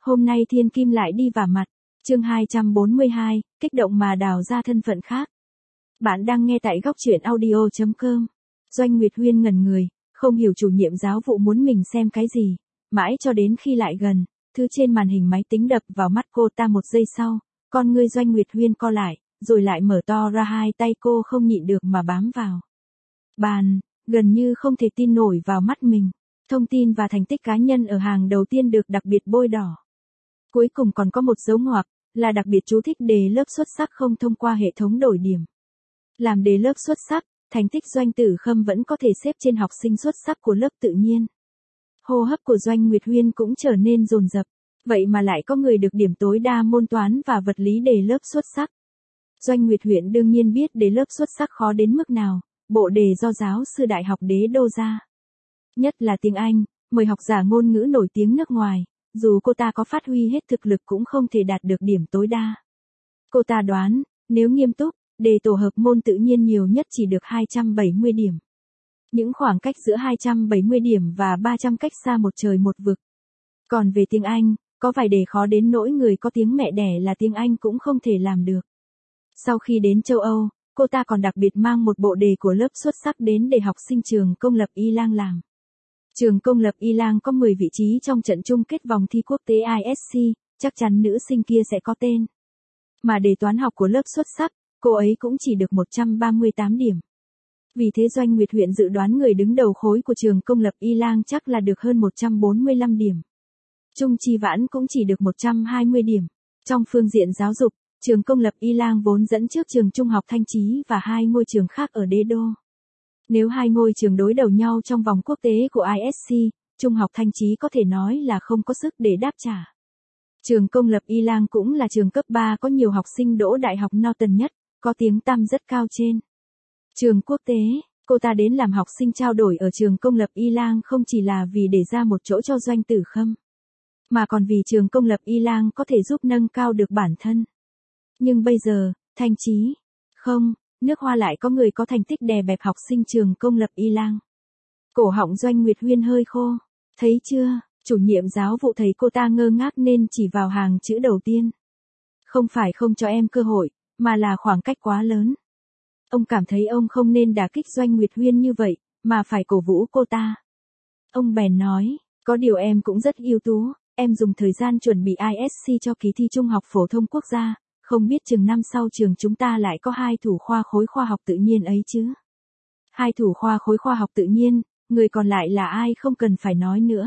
Hôm nay thiên kim lại đi vả mặt. Chương 242, kích động mà đào ra thân phận khác. Bạn đang nghe tại góc truyện audio.com. Doanh Nguyệt Huyên ngẩn người, không hiểu chủ nhiệm giáo vụ muốn mình xem cái gì. Mãi cho đến khi lại gần, thứ trên màn hình máy tính đập vào mắt cô ta một giây sau, con ngươi Doanh Nguyệt Huyên co lại, rồi lại mở to ra, hai tay cô không nhịn được mà bám vào bàn, gần như không thể tin nổi vào mắt mình. Thông tin và thành tích cá nhân ở hàng đầu tiên được đặc biệt bôi đỏ. Cuối cùng còn có một dấu ngoặc, là đặc biệt chú thích đề lớp xuất sắc không thông qua hệ thống đổi điểm. Làm đề lớp xuất sắc, thành tích Doanh Tử Khâm vẫn có thể xếp trên học sinh xuất sắc của lớp tự nhiên. Hô hấp của Doanh Nguyệt Huyên cũng trở nên dồn dập, vậy mà lại có người được điểm tối đa môn toán và vật lý đề lớp xuất sắc. Doanh Nguyệt Huyên đương nhiên biết đề lớp xuất sắc khó đến mức nào, bộ đề do giáo sư Đại học Đế Đô ra. Nhất là tiếng Anh, mời học giả ngôn ngữ nổi tiếng nước ngoài, dù cô ta có phát huy hết thực lực cũng không thể đạt được điểm tối đa. Cô ta đoán, nếu nghiêm túc, đề tổ hợp môn tự nhiên nhiều nhất chỉ được 270 điểm. Những khoảng cách giữa 270 điểm và 300 cách xa một trời một vực. Còn về tiếng Anh, có vài đề khó đến nỗi người có tiếng mẹ đẻ là tiếng Anh cũng không thể làm được. Sau khi đến châu Âu, cô ta còn đặc biệt mang một bộ đề của lớp xuất sắc đến để học sinh trường công lập Y Lang làm. Trường công lập Y Lang có 10 vị trí trong trận chung kết vòng thi quốc tế ISC, chắc chắn nữ sinh kia sẽ có tên. Mà đề toán học của lớp xuất sắc, cô ấy cũng chỉ được 138 điểm. Vì thế Doanh Nguyệt Huyên dự đoán người đứng đầu khối của trường công lập Y Lang chắc là được hơn 145 điểm. Trung Chi Vãn cũng chỉ được 120 điểm. Trong phương diện giáo dục, trường công lập Y Lang vốn dẫn trước trường trung học Thanh Chí và hai ngôi trường khác ở Đế Đô. Nếu hai ngôi trường đối đầu nhau trong vòng quốc tế của ISC, trung học Thanh Chí có thể nói là không có sức để đáp trả. Trường công lập Y Lang cũng là trường cấp 3 có nhiều học sinh đỗ đại học Norton nhất, có tiếng tăm rất cao trên trường quốc tế. Cô ta đến làm học sinh trao đổi ở trường công lập Y Lang không chỉ là vì để ra một chỗ cho Doanh Tử Khâm, mà còn vì trường công lập Y Lang có thể giúp nâng cao được bản thân. Nhưng bây giờ, Thanh Chí, không, nước Hoa lại có người có thành tích đè bẹp học sinh trường công lập Y Lang. Cổ họng Doanh Nguyệt Huyên hơi khô. Thấy chưa, chủ nhiệm giáo vụ thấy cô ta ngơ ngác nên chỉ vào hàng chữ đầu tiên. Không phải không cho em cơ hội, mà là khoảng cách quá lớn. Ông cảm thấy ông không nên đả kích Doanh Nguyệt Huyên như vậy, mà phải cổ vũ cô ta. Ông bèn nói, có điều em cũng rất ưu tú, em dùng thời gian chuẩn bị ISC cho kỳ thi Trung học phổ thông quốc gia, không biết chừng năm sau trường chúng ta lại có hai thủ khoa khối khoa học tự nhiên ấy chứ. Hai thủ khoa khối khoa học tự nhiên, người còn lại là ai không cần phải nói nữa.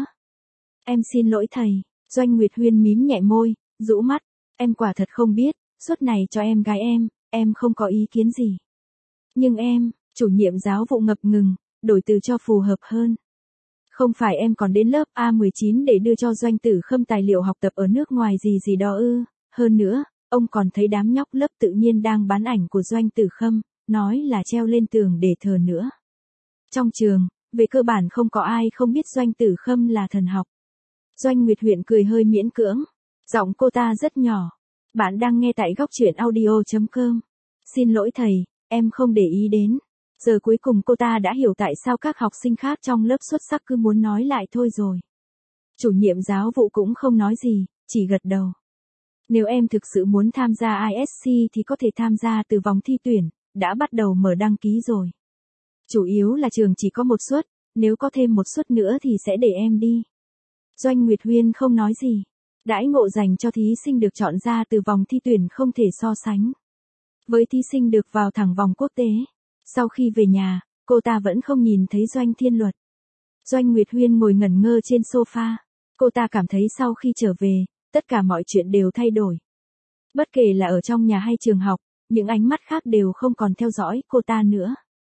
Em xin lỗi thầy. Doanh Nguyệt Huyên mím nhẹ môi, rũ mắt, em quả thật không biết, suất này cho em gái em không có ý kiến gì. Nhưng em, chủ nhiệm giáo vụ ngập ngừng, đổi từ cho phù hợp hơn. Không phải em còn đến lớp A19 để đưa cho Doanh Tử Khâm tài liệu học tập ở nước ngoài gì đó ư? Hơn nữa, ông còn thấy đám nhóc lớp tự nhiên đang bán ảnh của Doanh Tử Khâm, nói là treo lên tường để thờ nữa. Trong trường, về cơ bản không có ai không biết Doanh Tử Khâm là thần học. Doanh Nguyệt Huyên cười hơi miễn cưỡng, giọng cô ta rất nhỏ. Bạn đang nghe tại góc truyện audio.com. Xin lỗi thầy, em không để ý đến. Giờ cuối cùng cô ta đã hiểu tại sao các học sinh khác trong lớp xuất sắc cứ muốn nói lại thôi rồi. Chủ nhiệm giáo vụ cũng không nói gì, chỉ gật đầu. Nếu em thực sự muốn tham gia ISC thì có thể tham gia từ vòng thi tuyển, đã bắt đầu mở đăng ký rồi. Chủ yếu là trường chỉ có một suất, nếu có thêm một suất nữa thì sẽ để em đi. Doanh Nguyệt Huyên không nói gì. Đãi ngộ dành cho thí sinh được chọn ra từ vòng thi tuyển không thể so sánh với thí sinh được vào thẳng vòng quốc tế. Sau khi về nhà, cô ta vẫn không nhìn thấy Doanh Thiên Luật. Doanh Nguyệt Huyên ngồi ngẩn ngơ trên sofa. Cô ta cảm thấy sau khi trở về, tất cả mọi chuyện đều thay đổi. Bất kể là ở trong nhà hay trường học, những ánh mắt khác đều không còn theo dõi cô ta nữa.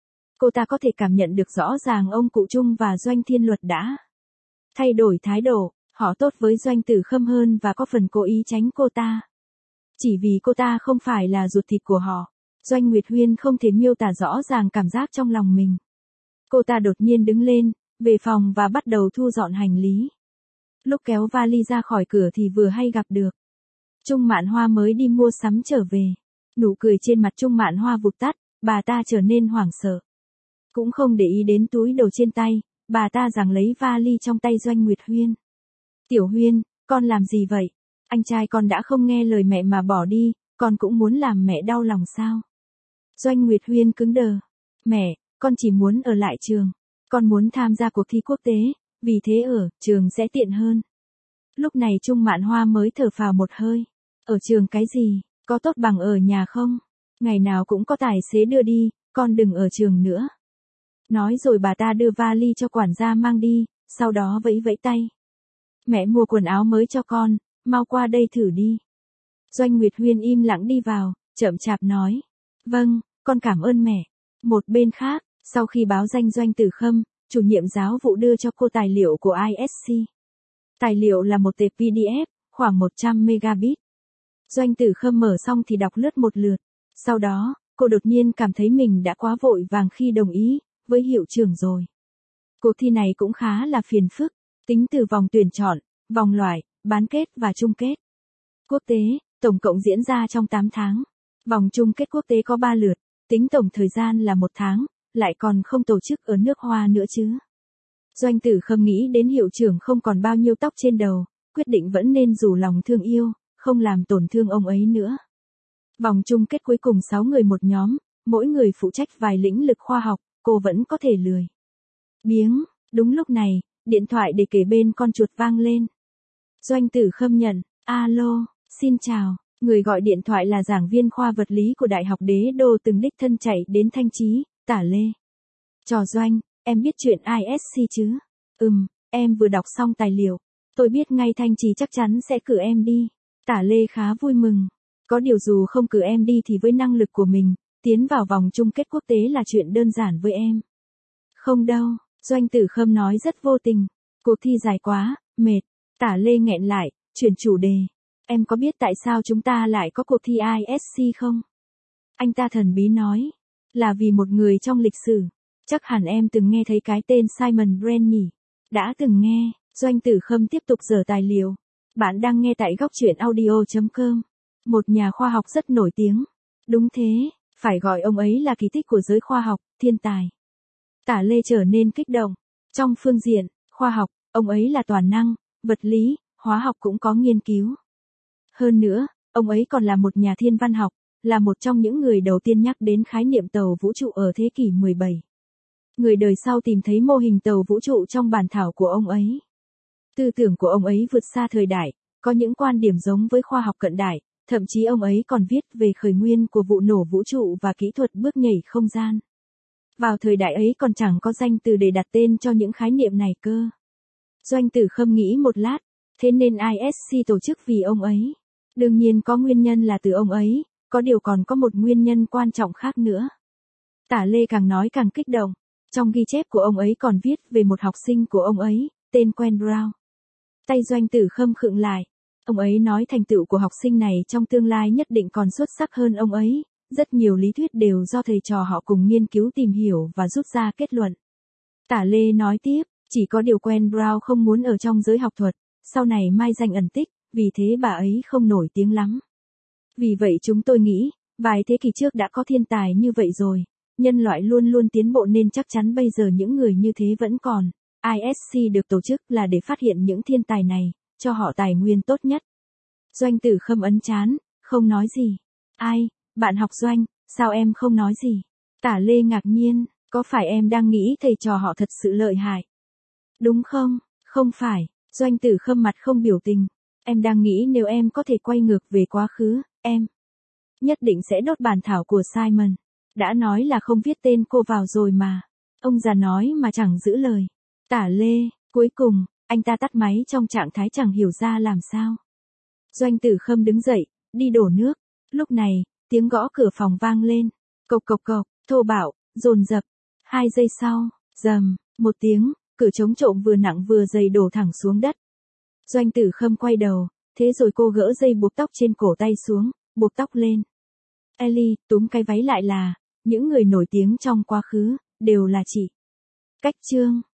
Cô ta có thể cảm nhận được rõ ràng ông cụ Trung và Doanh Thiên Luật đã thay đổi thái độ, họ tốt với Doanh Tử Khâm hơn và có phần cố ý tránh cô ta. Chỉ vì cô ta không phải là ruột thịt của họ. Doanh Nguyệt Huyên không thể miêu tả rõ ràng cảm giác trong lòng mình. Cô ta đột nhiên đứng lên, về phòng và bắt đầu thu dọn hành lý. Lúc kéo vali ra khỏi cửa thì vừa hay gặp được Trung Mạn Hoa mới đi mua sắm trở về. Nụ cười trên mặt Trung Mạn Hoa vụt tắt, bà ta trở nên hoảng sợ. Cũng không để ý đến túi đồ trên tay, bà ta giằng lấy vali trong tay Doanh Nguyệt Huyên. Tiểu Huyên, Con làm gì vậy? Anh trai con đã không nghe lời mẹ mà bỏ đi, con cũng muốn làm mẹ đau lòng sao? Doanh Nguyệt Huyên cứng đờ. Mẹ, con chỉ muốn ở lại trường. Con muốn tham gia cuộc thi quốc tế, vì thế ở trường sẽ tiện hơn. Lúc này Trung Mạn Hoa mới thở phào một hơi. Ở trường cái gì, có tốt bằng ở nhà không? Ngày nào cũng có tài xế đưa đi, con đừng ở trường nữa. Nói rồi bà ta đưa vali cho quản gia mang đi, sau đó vẫy vẫy tay. Mẹ mua quần áo mới cho con, mau qua đây thử đi. Doanh Nguyệt Huyên im lặng đi vào, chậm chạp nói. Vâng, con cảm ơn mẹ. Một bên khác, sau khi báo danh Doanh Tử Khâm, chủ nhiệm giáo vụ đưa cho cô tài liệu của ISC. Tài liệu là một tệp PDF, khoảng 100 megabit. Doanh Tử Khâm mở xong thì đọc lướt một lượt. Sau đó, cô đột nhiên cảm thấy mình đã quá vội vàng khi đồng ý với hiệu trưởng rồi. Cuộc thi này cũng khá là phiền phức, tính từ vòng tuyển chọn, vòng loại, bán kết và chung kết. Quốc tế, tổng cộng diễn ra trong 8 tháng. Vòng chung kết quốc tế có 3 lượt, tính tổng thời gian là 1 tháng, lại còn không tổ chức ở nước Hoa nữa chứ. Doanh Tử Khâm nghĩ đến hiệu trưởng không còn bao nhiêu tóc trên đầu, quyết định vẫn nên rủ lòng thương yêu, không làm tổn thương ông ấy nữa. Vòng chung kết cuối cùng 6 người một nhóm, mỗi người phụ trách vài lĩnh vực khoa học, cô vẫn có thể lười biếng. Đúng lúc này, điện thoại để kề bên con chuột vang lên. Doanh Tử Khâm nhận. Alo, xin chào. Người gọi điện thoại là giảng viên khoa vật lý của Đại học Đế Đô từng đích thân chạy đến Thanh Chí, Tả Lê. Chào Doanh, em biết chuyện ISC chứ? Em vừa đọc xong tài liệu. Tôi biết ngay Thanh Chí chắc chắn sẽ cử em đi. Tả Lê khá vui mừng. Có điều dù không cử em đi thì với năng lực của mình, tiến vào vòng chung kết quốc tế là chuyện đơn giản với em. Không đâu, Doanh Tử Khâm nói rất vô tình. Cuộc thi dài quá, mệt. Tả Lê nghẹn lại, chuyển chủ đề. Em có biết tại sao chúng ta lại có cuộc thi ISC không? Anh ta thần bí nói. Là vì một người trong lịch sử. Chắc hẳn em từng nghe thấy cái tên Simon Brand nhỉ? Đã từng nghe. Doanh Tử Khâm tiếp tục dở tài liệu. Bạn đang nghe tại góc truyện audio.com. Một nhà khoa học rất nổi tiếng. Đúng thế, phải gọi ông ấy là kỳ tích của giới khoa học, thiên tài. Tả Lê trở nên kích động. Trong phương diện khoa học, ông ấy là toàn năng, vật lý, hóa học cũng có nghiên cứu. Hơn nữa, ông ấy còn là một nhà thiên văn học, là một trong những người đầu tiên nhắc đến khái niệm tàu vũ trụ ở thế kỷ 17. Người đời sau tìm thấy mô hình tàu vũ trụ trong bản thảo của ông ấy. Tư tưởng của ông ấy vượt xa thời đại, có những quan điểm giống với khoa học cận đại, thậm chí ông ấy còn viết về khởi nguyên của vụ nổ vũ trụ và kỹ thuật bước nhảy không gian. Vào thời đại ấy còn chẳng có danh từ để đặt tên cho những khái niệm này cơ. Doanh Tử Khâm nghĩ một lát, thế nên ISC tổ chức vì ông ấy. Đương nhiên có nguyên nhân là từ ông ấy, có điều còn có một nguyên nhân quan trọng khác nữa. Tả Lê càng nói càng kích động. Trong ghi chép của ông ấy còn viết về một học sinh của ông ấy, tên Quen Brown. Tay Doanh Tử Khâm khựng lại. Ông ấy nói thành tựu của học sinh này trong tương lai nhất định còn xuất sắc hơn ông ấy. Rất nhiều lý thuyết đều do thầy trò họ cùng nghiên cứu tìm hiểu và rút ra kết luận. Tả Lê nói tiếp, chỉ có điều Quen Brown không muốn ở trong giới học thuật, sau này mai danh ẩn tích, vì thế bà ấy không nổi tiếng lắm. Vì vậy chúng tôi nghĩ, vài thế kỷ trước đã có thiên tài như vậy rồi, nhân loại luôn luôn tiến bộ nên chắc chắn bây giờ những người như thế vẫn còn. ISC được tổ chức là để phát hiện những thiên tài này, cho họ tài nguyên tốt nhất. Doanh Tử Khâm ấn trán, không nói gì. Ai, bạn học Doanh, sao em không nói gì? Tả Lê ngạc nhiên, có phải em đang nghĩ thầy trò họ thật sự lợi hại? Đúng không? Không phải, Doanh Tử Khâm mặt không biểu tình. Em đang nghĩ nếu em có thể quay ngược về quá khứ, em nhất định sẽ đốt bản thảo của Simon. Đã nói là không viết tên cô vào rồi mà. Ông già nói mà chẳng giữ lời. Tả Lê, cuối cùng, anh ta tắt máy trong trạng thái chẳng hiểu ra làm sao. Doanh Tử Khâm đứng dậy, đi đổ nước. Lúc này, tiếng gõ cửa phòng vang lên. Cộc cộc cộc, thô bạo, dồn dập. 2 giây sau, rầm, một tiếng, cửa chống trộm vừa nặng vừa dày đổ thẳng xuống đất. Doanh Tử Khâm quay đầu, thế rồi cô gỡ dây buộc tóc trên cổ tay xuống, buộc tóc lên. Ellie, túm cái váy lại là, những người nổi tiếng trong quá khứ, đều là chị. Cách chương.